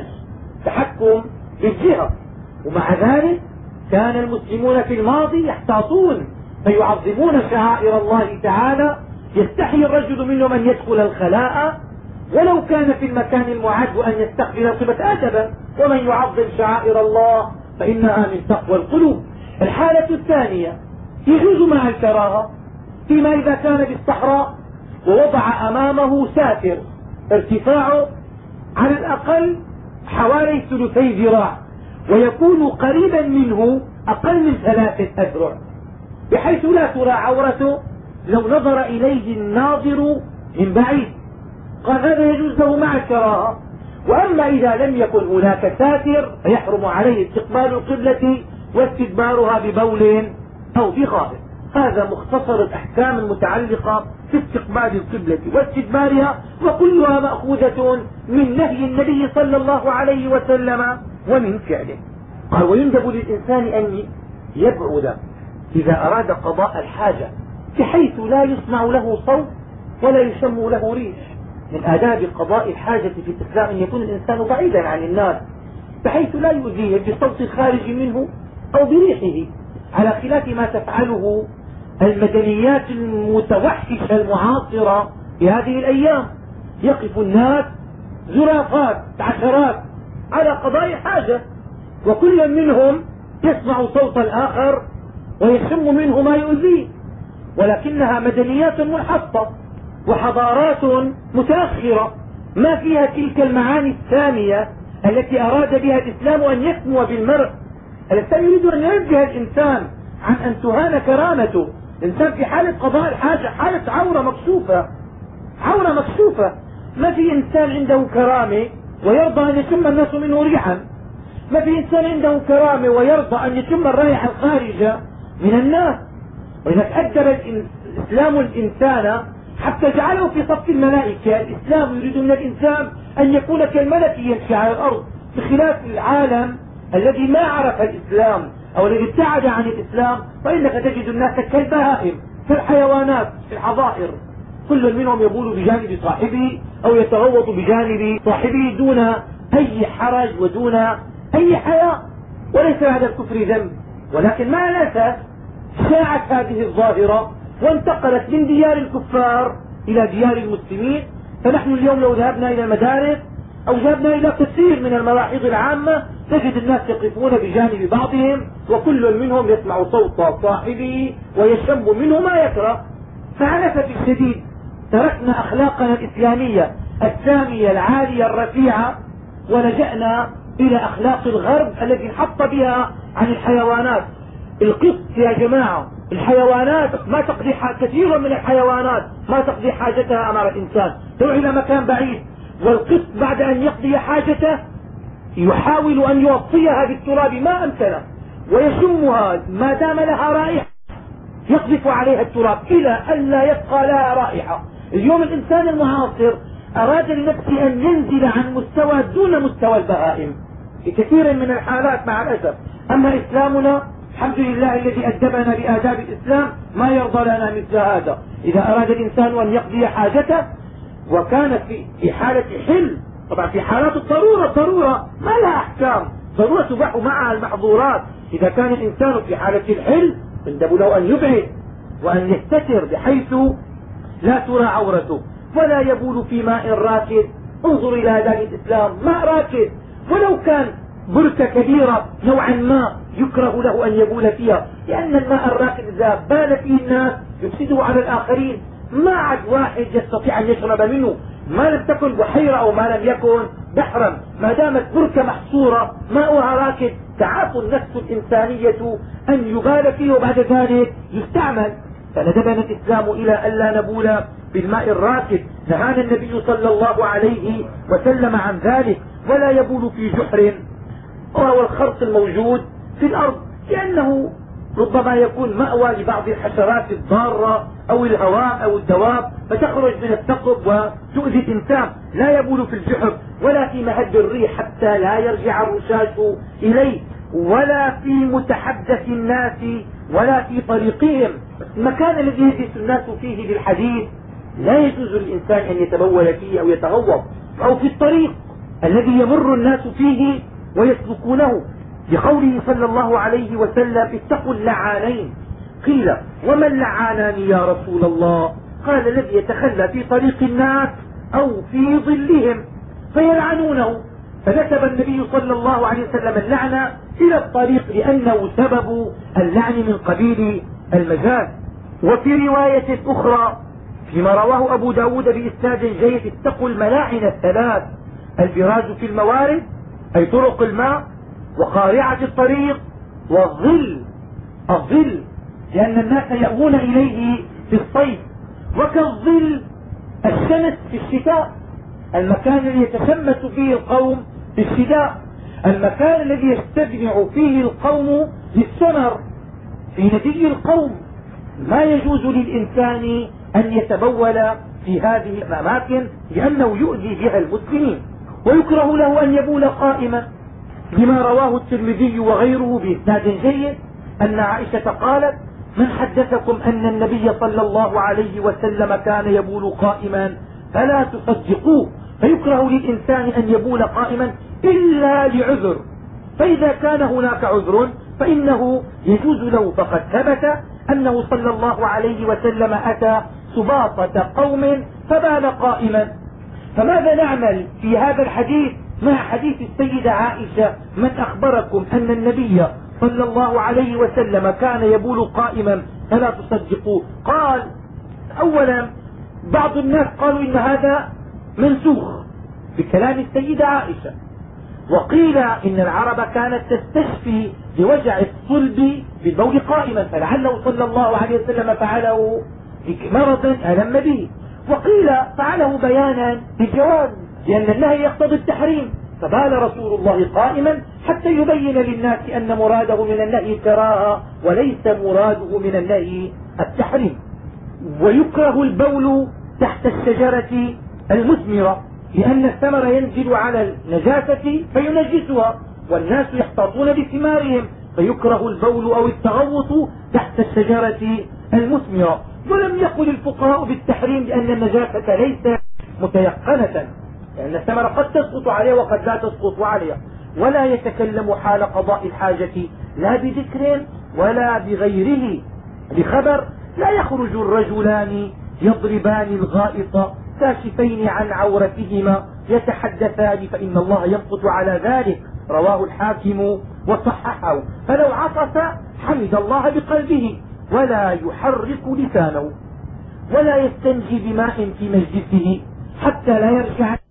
تحكم بالجهة. ومع ذلك كان المسلمون في الماضي يحتاطون فيعظمون شعائر الله تعالى، يستحي الرجل منهم أن يدخل الخلاء ولو كان في المكان المعد وأن يستقبل القبلة أدبا، ومن يعظم شعائر الله فإنها من تقوى القلوب. الحالة الثانية يجوز مع الكراهة فيما إذا كان بالصحراء ووضع أمامه ساتر ارتفاعه على الأقل حوالي 3 ذراع ويكون قريبا منه أقل من 3 أذرع بحيث لا ترى عورته لو نظر إليه الناظر من بعيد، قال هذا يجوز له مع الكراهة. وأما إذا لم يكن هناك ساتر فيحرم عليه استقبال القبلة واستدبارها ببول أو بغائط. هذا مختصر الأحكام المتعلقة في استقبال القبلة واستدبارها، وكلها مأخوذة من نهي النبي صلى الله عليه وسلم ومن فعله. قال ويندب للإنسان أن يبعد إذا أراد قضاء الحاجة بحيث لا يسمع له صوت ولا يشم له ريح. من آداب قضاء الحاجة في الإسلام أن يكون الإنسان بعيدا عن الناس بحيث لا يؤذيه بصوت خارج منه أو بريحه، على خلاف ما تفعله المدنيات المتوحشة المعاصرة في هذه الأيام. يقف الناس زرافات عشرات على قضاء حاجة وكل منهم يسمع صوت الآخر ويشم منه ما يؤذيه، ولكنها مدنيات منحطة وحضارات متأخرة ما فيها تلك المعاني السامية التي أراد بها الإسلام أن يسمو بالمرء. الإسلام يريد أن ينزه الإنسان عن أن تهان كرامته. الإنسان في حالة قضاء الحاجة، حالة عورة مكشوفة، عورة مكشوفة. ما في إنسان عنده كرامة ويرضى أن يشم الناس منه ريحا. ما في إنسان عنده كرامة ويرضى أن يشم الرائحة الخارجة من الناس. ولذلك أدب الإسلام الإنسان حتى جعله في صف الملائكة. الإسلام يريد من الإنسان أن يكون كالملك يمشي على الأرض، بخلاف العالم الذي ما عرف الإسلام أو الذي ابتعد عن الإسلام، فإنك تجد الناس كالبهائم كالحيوانات في الحظائر، كل منهم يبول بجانب صاحبه أو يتغوط بجانب صاحبه دون أي حرج ودون أي حياء. وليس هذا الكفر ذنب، ولكن مع الأسف شاعت هذه الظاهرة وانتقلت من ديار الكفار إلى ديار المسلمين. فنحن اليوم لو ذهبنا إلى المدارس أو ذهبنا إلى كثير من الملاحظ العامة تجد الناس يقفون بجانب بعضهم، وكل منهم يسمع صوت صاحبه ويشم منه ما يكره. فعلى الأسف الشديد تركنا أخلاقنا الإسلامية السامية العالية الرفيعة ولجأنا إلى أخلاق الغرب التي انحط بها عن الحيوانات. القط يا جماعة، الحيوانات ما تقضي كثير من الحيوانات ما تقضي حاجتها أمام الإنسان، تروح إلى مكان بعيد، والقط بعد أن يقضي حاجته يحاول أن يوصيها بالتراب ما أمكنه ويشمها ما دام لها رائحة يقذف عليها التراب إلى ألا يبقى لها رائحة. اليوم الإنسان المعاصر أراد لنفسه أن ينزل عن مستوى دون مستوى البهائم في كثير من الحالات مع الأسف. أما إسلامنا الحمد لله الذي أدبنا بآداب الإسلام ما يرضى لنا مثل هذا. إذا أراد الإنسان أن يقضي حاجته وكانت في حالة حل، طبعا في حالات الضرورة ما لها أحكام، ضرورة تباح معها المحظورات. إذا كان الإنسان في حالة الحل يندب له أن يبعد وأن يستتر بحيث لا ترى عورته، ولا يبول في ماء راكد. انظر إلى آداب الإسلام، ماء راكد ولو كان بركة كبيرة نوعا ما يكره له أن يبول فيها، لأن الماء الراكد إذا بال فيه الناس يفسده على الآخرين. ما عاد واحد يستطيع أن يشرب منه، ما لم تكن بحيرة أو ما لم يكن بحرا، ما دامت بركة محصورة ماؤها راكد تعاف النفس الإنسانية أن يبال فيه وبعد ذلك يستعمل. فندبنا الإسلام إلى ألا نبول بالماء الراكد. نهانا النبي صلى الله عليه وسلم عن ذلك. ولا يبول في جحر وهو الخرق الموجود في الأرض، لأنه ربما يكون مأوى لبعض الحشرات الضارة أو الهواء أو الدواب فتخرج من الثقب وتؤذي الإنسان. لا يبول في الجحر ولا في مهد الريح حتى لا يرجع الرشاش إليه، ولا في متحدث الناس ولا في طريقهم. المكان الذي يجلس الناس فيه بالحديث لا يجوز للإنسان أن يتبول فيه أو يتغوط، أو في الطريق الذي يمر الناس فيه ويسلكونه، لقوله صلى الله عليه وسلم اتقوا اللعانين. قيل وما اللعانان يا رسول الله؟ قال الذي يتخلى في طريق الناس أو في ظلهم فيلعنونه. فنسب النبي صلى الله عليه وسلم اللعنة إلى الطريق لأنه سبب اللعن من قبيل المجاز. وفي رواية أخرى فيما رواه أبو داود بإسناد جيد اتقوا الملاعن الثلاث: البراز في الموارد أي طرق الماء، وقارعة الطريق، والظل الظل لأن الناس يأوون إليه في الصيف، وكالظل الشمس في الشتاء، المكان الذي يتشمس فيه القوم في الشتاء، المكان الذي يستجمع فيه القوم للثمر في نتيج القوم. ما يجوز للإنسان أن يتبول في هذه الأماكن لأنه يؤذي بها المسلمين. ويكره له أن يبول قائما لما رواه الترمذي وغيره بإسناد جيد أن عائشة قالت من حدثكم أن النبي صلى الله عليه وسلم كان يبول قائما فلا تصدقوه. فيكره للإنسان أن يبول قائما إلا لعذر، فإذا كان هناك عذر فإنه يجوز له. فقد ثبت أنه صلى الله عليه وسلم أتى سباطة قوم فبال قائما. فماذا نعمل في هذا الحديث مع حديث السيدة عائشة من أخبركم أن النبي صلى الله عليه وسلم كان يبول قائما فلا تصدقوه؟ قال أولا بعض الناس قالوا إن هذا منسوخ، بكلام السيدة عائشة. وقيل إن العرب كانت تستشفي بوجع الصلب بالبول قائما، فلعله صلى الله عليه وسلم فعله مرضا ألم به. وقيل فعله بيانا للجواز، لأن النهي يقتضي التحريم، فبال رسول الله قائما حتى يبين للناس أن مراده من النهي الكراهة وليس مراده من النهي التحريم. ويكره البول تحت الشجرة المثمرة، لأن الثمر ينزل على النجاسة فينجسها، والناس يحتاطون بثمارهم، فيكره البول أو التغوط تحت الشجرة المثمرة. ولم يقل الفقهاء بالتحريم لأن النجاسة ليست متيقنة، لأن الثمر قد تسقط عليه وقد لا تسقط عليه. ولا يتكلم حال قضاء الحاجة لا بذكر ولا بغيره، بخبر لا يخرج الرجلان يضربان الغائط كاشفين عن عورتهما يتحدثان فإن الله يمقت على ذلك، رواه الحاكم وصححه. فلو عطس حمد الله بقلبه ولا يحرك لسانه، ولا يستنجي بماء في مجلسه حتى لا يرجع